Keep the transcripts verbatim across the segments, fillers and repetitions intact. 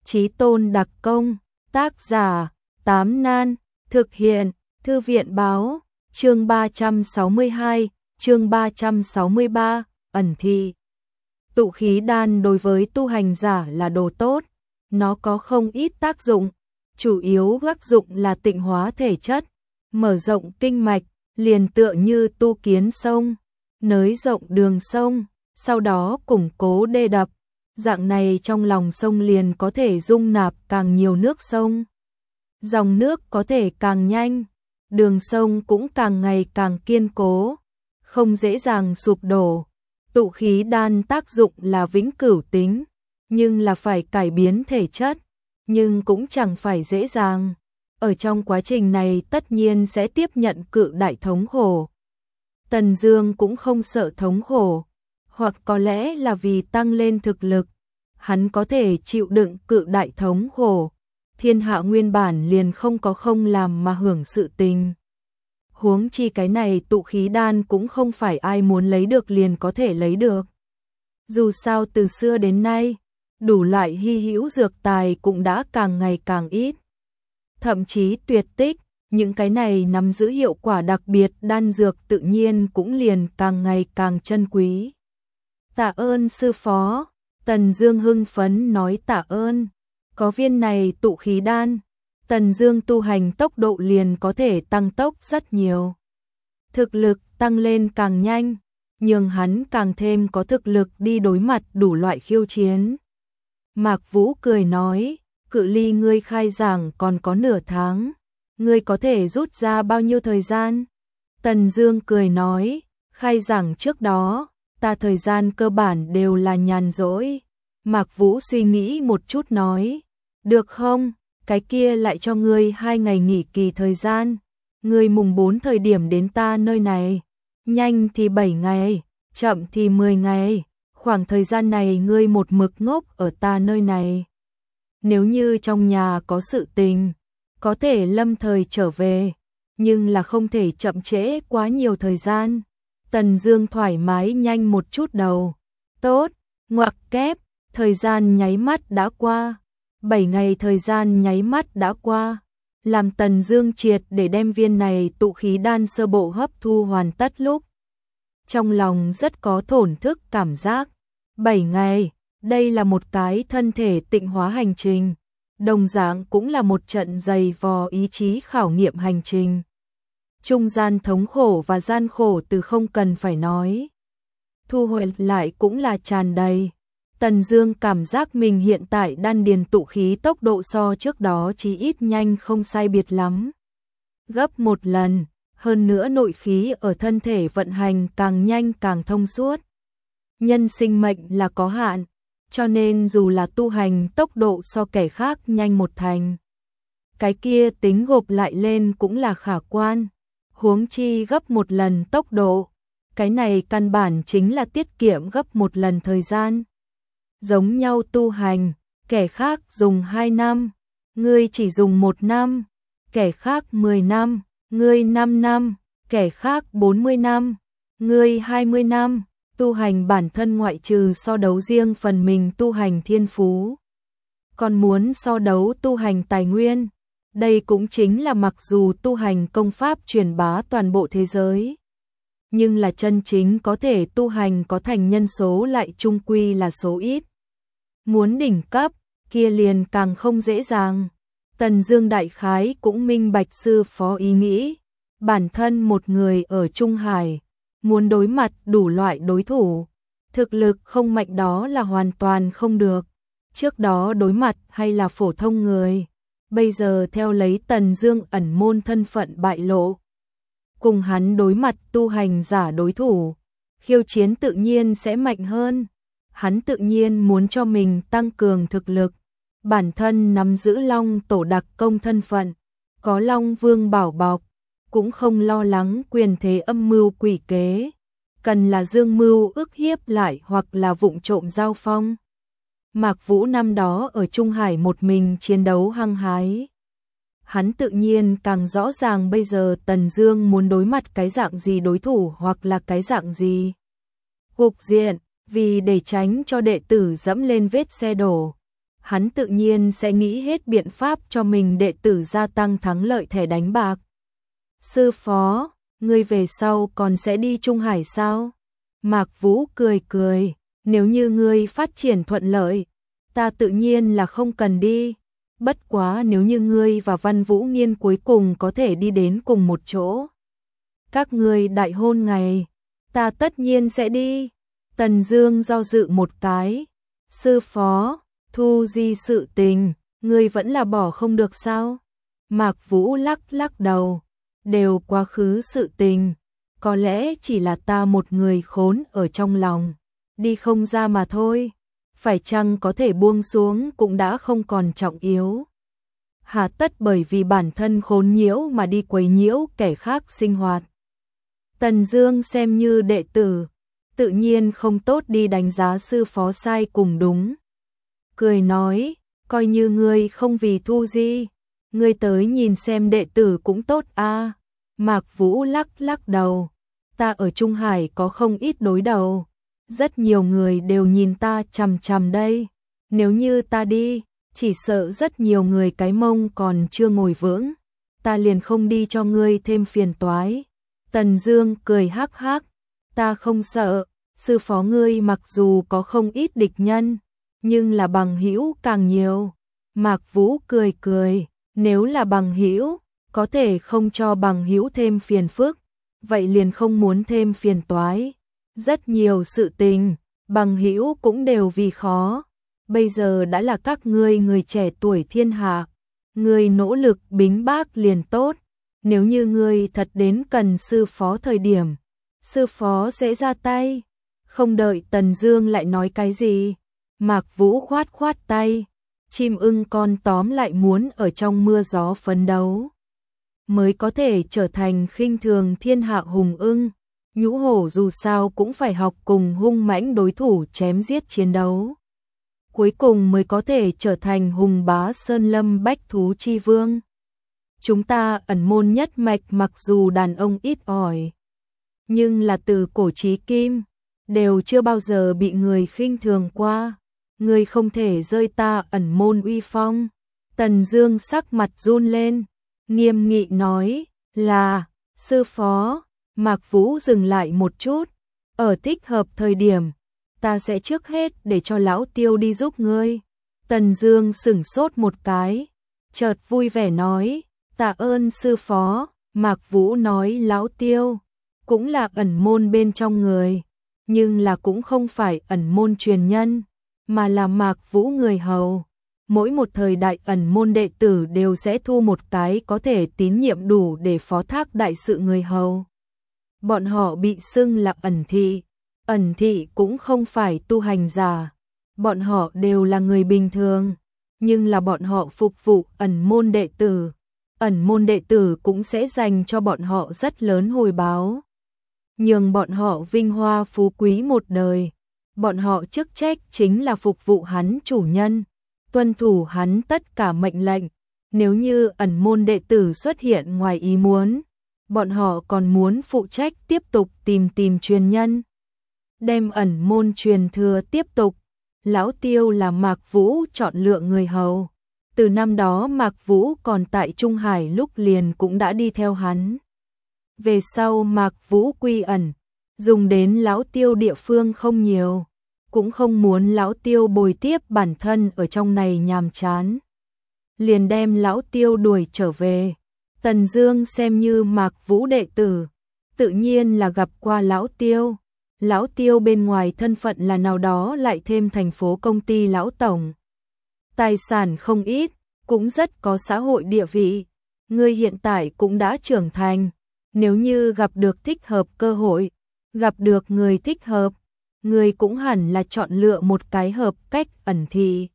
Chí Tôn đặc công, tác giả, Tám Nan, thực hiện, Thư viện báo, chương ba trăm sáu mươi hai, chương ba trăm sáu mươi ba, ẩn thị. Tụ khí đan đối với tu hành giả là đồ tốt, nó có không ít tác dụng, chủ yếu tác dụng là tịnh hóa thể chất, mở rộng kinh mạch, liền tựa như tu kiến sông, nới rộng đường sông, sau đó củng cố đê đập, dạng này trong lòng sông liền có thể dung nạp càng nhiều nước sông. Dòng nước có thể càng nhanh, đường sông cũng càng ngày càng kiên cố, không dễ dàng sụp đổ. Tụ khí đan tác dụng là vĩnh cửu tính, nhưng là phải cải biến thể chất, nhưng cũng chẳng phải dễ dàng. Ở trong quá trình này tất nhiên sẽ tiếp nhận cự đại thống khổ. Tần Dương cũng không sợ thống khổ, hoặc có lẽ là vì tăng lên thực lực, hắn có thể chịu đựng cự đại thống khổ. Thiên hạ nguyên bản liền không có không làm mà hưởng sự tình. Huống chi cái này tụ khí đan cũng không phải ai muốn lấy được liền có thể lấy được. Dù sao từ xưa đến nay, đủ loại hy hữu dược tài cũng đã càng ngày càng ít. Thậm chí tuyệt tích, những cái này nắm giữ hiệu quả đặc biệt đan dược tự nhiên cũng liền càng ngày càng chân quý. Tạ ơn sư phó, Tần Dương hưng phấn nói tạ ơn. Có viên này tụ khí đan, Tần Dương tu hành tốc độ liền có thể tăng tốc rất nhiều. Thực lực tăng lên càng nhanh, nhưng hắn càng thêm có thực lực đi đối mặt đủ loại khiêu chiến. Mạc Vũ cười nói, cự ly ngươi khai giảng còn có nửa tháng, ngươi có thể rút ra bao nhiêu thời gian? Tần Dương cười nói, khai giảng trước đó, ta thời gian cơ bản đều là nhàn rỗi. Mạc Vũ suy nghĩ một chút nói, được không, cái kia lại cho ngươi hai ngày nghỉ kỳ thời gian, ngươi mùng bốn thời điểm đến ta nơi này, nhanh thì bảy ngày, chậm thì mười ngày, khoảng thời gian này ngươi một mực ngốc ở ta nơi này. Nếu như trong nhà có sự tình, có thể lâm thời trở về, nhưng là không thể chậm trễ quá nhiều thời gian. Tần Dương thoải mái nhanh một chút đầu, tốt, ngoặc kép, thời gian nháy mắt đã qua. Bảy ngày thời gian nháy mắt đã qua, làm Tần Dương triệt để đem viên này tụ khí đan sơ bộ hấp thu hoàn tất lúc. Trong lòng rất có thổn thức cảm giác. Bảy ngày, đây là một cái thân thể tịnh hóa hành trình, đồng dạng cũng là một trận dày vò ý chí khảo nghiệm hành trình. Trung gian thống khổ và gian khổ từ không cần phải nói. Thu hồi lại cũng là tràn đầy. Tần Dương cảm giác mình hiện tại đan điền tụ khí tốc độ so trước đó chí ít nhanh không sai biệt lắm. Gấp một lần, hơn nữa nội khí ở thân thể vận hành càng nhanh càng thông suốt. Nhân sinh mệnh là có hạn, cho nên dù là tu hành tốc độ so kẻ khác nhanh một thành, cái kia tính gộp lại lên cũng là khả quan. Huống chi gấp một lần tốc độ, cái này căn bản chính là tiết kiệm gấp một lần thời gian. Giống nhau tu hành, kẻ khác dùng hai năm, ngươi chỉ dùng một năm, kẻ khác mười năm, ngươi năm năm, kẻ khác bốn mươi năm, ngươi hai mươi năm. Tu hành bản thân ngoại trừ so đấu riêng phần mình tu hành thiên phú, còn muốn so đấu tu hành tài nguyên. Đây cũng chính là mặc dù tu hành công pháp truyền bá toàn bộ thế giới, nhưng là chân chính có thể tu hành có thành nhân số lại chung quy là số ít. Muốn đỉnh cấp, kia liền càng không dễ dàng. Tần Dương đại khái cũng minh bạch sư phó ý nghĩ, bản thân một người ở Trung Hải, muốn đối mặt đủ loại đối thủ, thực lực không mạnh đó là hoàn toàn không được. Trước đó đối mặt hay là phổ thông người, bây giờ theo lấy Tần Dương ẩn môn thân phận bại lộ, cùng hắn đối mặt tu hành giả đối thủ, khiêu chiến tự nhiên sẽ mạnh hơn. Hắn tự nhiên muốn cho mình tăng cường thực lực, bản thân nắm giữ Long tổ đặc công thân phận, có Long Vương bảo bọc, cũng không lo lắng quyền thế âm mưu quỷ kế, cần là dương mưu ức hiếp lại hoặc là vụng trộm giao phong. Mạc Vũ năm đó ở Trung Hải một mình chiến đấu hăng hái, hắn tự nhiên càng rõ ràng bây giờ Tần Dương muốn đối mặt cái dạng gì đối thủ hoặc là cái dạng gì cục diện. Vì để tránh cho đệ tử dẫm lên vết xe đổ, hắn tự nhiên sẽ nghĩ hết biện pháp cho mình đệ tử gia tăng thắng lợi thẻ đánh bạc. Sư phó, ngươi về sau còn sẽ đi Trung Hải sao? Mạc Vũ cười cười, nếu như ngươi phát triển thuận lợi, ta tự nhiên là không cần đi. Bất quá nếu như ngươi và Văn Vũ Nghiên cuối cùng có thể đi đến cùng một chỗ, các ngươi đại hôn ngày, ta tất nhiên sẽ đi. Tần Dương do dự một cái, sư phó, Thu Di sự tình, ngươi vẫn là bỏ không được sao? Mạc Vũ lắc lắc đầu, đều quá khứ sự tình, có lẽ chỉ là ta một người khốn ở trong lòng, đi không ra mà thôi, phải chăng có thể buông xuống cũng đã không còn trọng yếu. Hà tất bởi vì bản thân khốn nhiễu mà đi quấy nhiễu kẻ khác sinh hoạt. Tần Dương xem như đệ tử, tự nhiên không tốt đi đánh giá sư phó sai cùng đúng. Cười nói, coi như ngươi không vì Thu Di, ngươi tới nhìn xem đệ tử cũng tốt a. À. Mạc Vũ lắc lắc đầu, ta ở Trung Hải có không ít đối đầu, rất nhiều người đều nhìn ta chằm chằm đây, nếu như ta đi, chỉ sợ rất nhiều người cái mông còn chưa ngồi vững, ta liền không đi cho ngươi thêm phiền toái. Tần Dương cười hắc hắc, ta không sợ, sư phó ngươi mặc dù có không ít địch nhân, nhưng là bằng hữu càng nhiều. Mạc Vũ cười cười, nếu là bằng hữu, có thể không cho bằng hữu thêm phiền phức, vậy liền không muốn thêm phiền toái. Rất nhiều sự tình, bằng hữu cũng đều vì khó. Bây giờ đã là các ngươi người trẻ tuổi thiên hạ, ngươi nỗ lực bính bác liền tốt. Nếu như ngươi thật đến cần sư phó thời điểm, sư phó sẽ ra tay. Không đợi Tần Dương lại nói cái gì, Mạc Vũ khoát khoát tay, chim ưng con tóm lại muốn ở trong mưa gió phấn đấu, mới có thể trở thành khinh thường thiên hạ hùng ưng. Nhũ hổ dù sao cũng phải học cùng hung mãnh đối thủ chém giết chiến đấu, cuối cùng mới có thể trở thành hùng bá sơn lâm bách thú chi vương. Chúng ta ẩn môn nhất mạch mặc dù đàn ông ít ỏi, nhưng là từ cổ chí kim, đều chưa bao giờ bị người khinh thường qua. Ngươi không thể rơi ta ẩn môn uy phong. Tần Dương sắc mặt run lên, nghiêm nghị nói, là, sư phó. Mạc Vũ dừng lại một chút, ở thích hợp thời điểm, ta sẽ trước hết để cho lão Tiêu đi giúp ngươi. Tần Dương sững sốt một cái, chợt vui vẻ nói, tạ ơn sư phó. Mạc Vũ nói lão Tiêu cũng là ẩn môn bên trong người, nhưng là cũng không phải ẩn môn truyền nhân, mà là Mạc Vũ người hầu. Mỗi một thời đại ẩn môn đệ tử đều sẽ thu một cái có thể tín nhiệm đủ để phó thác đại sự người hầu. Bọn họ bị xưng là ẩn thị, ẩn thị cũng không phải tu hành giả, bọn họ đều là người bình thường, nhưng là bọn họ phục vụ ẩn môn đệ tử, ẩn môn đệ tử cũng sẽ dành cho bọn họ rất lớn hồi báo, nhường bọn họ vinh hoa phú quý một đời. Bọn họ chức trách chính là phục vụ hắn chủ nhân, tuân thủ hắn tất cả mệnh lệnh. Nếu như ẩn môn đệ tử xuất hiện ngoài ý muốn, bọn họ còn muốn phụ trách tiếp tục tìm tìm truyền nhân, đem ẩn môn truyền thừa tiếp tục. Lão Tiêu là Mạc Vũ chọn lựa người hầu, từ năm đó Mạc Vũ còn tại Trung Hải lúc liền cũng đã đi theo hắn. Về sau Mạc Vũ quy ẩn, dùng đến lão Tiêu địa phương không nhiều, cũng không muốn lão Tiêu bồi tiếp bản thân ở trong này nhàm chán, liền đem lão Tiêu đuổi trở về. Tần Dương xem như Mạc Vũ đệ tử, tự nhiên là gặp qua lão Tiêu. Lão Tiêu bên ngoài thân phận là nào đó lại thêm thành phố công ty lão tổng, tài sản không ít, cũng rất có xã hội địa vị. Ngươi hiện tại cũng đã trưởng thành, nếu như gặp được thích hợp cơ hội, gặp được người thích hợp, ngươi cũng hẳn là chọn lựa một cái hợp cách ẩn thị.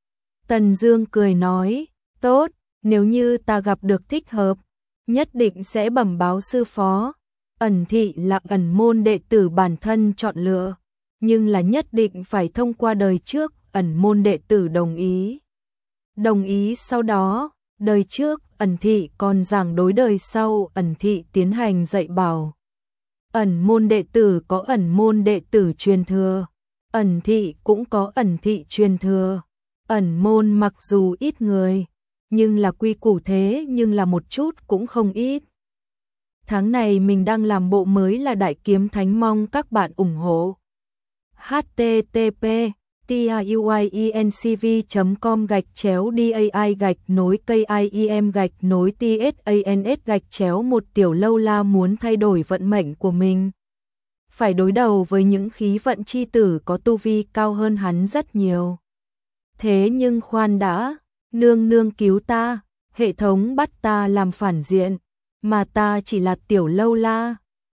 Tần Dương cười nói, tốt, nếu như ta gặp được thích hợp, nhất định sẽ bẩm báo sư phó. Ẩn thị là ẩn môn đệ tử bản thân chọn lựa, nhưng là nhất định phải thông qua đời trước ẩn môn đệ tử đồng ý. Đồng ý sau đó, đời trước ẩn thị còn giảng đối đời sau ẩn thị tiến hành dạy bảo. Ẩn môn đệ tử có ẩn môn đệ tử truyền thừa, ẩn thị cũng có ẩn thị truyền thừa. ẩn môn mặc dù ít người, nhưng là quy củ thế nhưng là một chút cũng không ít. Tháng này mình đang làm bộ mới là Đại Kiếm Thánh, mong các bạn ủng hộ. h t t p tiuyencv com gạch chéo dai gạch nối kiem gạch nối tsans gạch chéo một Tiểu Lâu La muốn thay đổi vận mệnh của mình. Phải đối đầu với những khí vận chi tử có tu vi cao hơn hắn rất nhiều. Thế nhưng khoan đã, nương nương cứu ta, hệ thống bắt ta làm phản diện, mà ta chỉ là Tiểu Lâu La.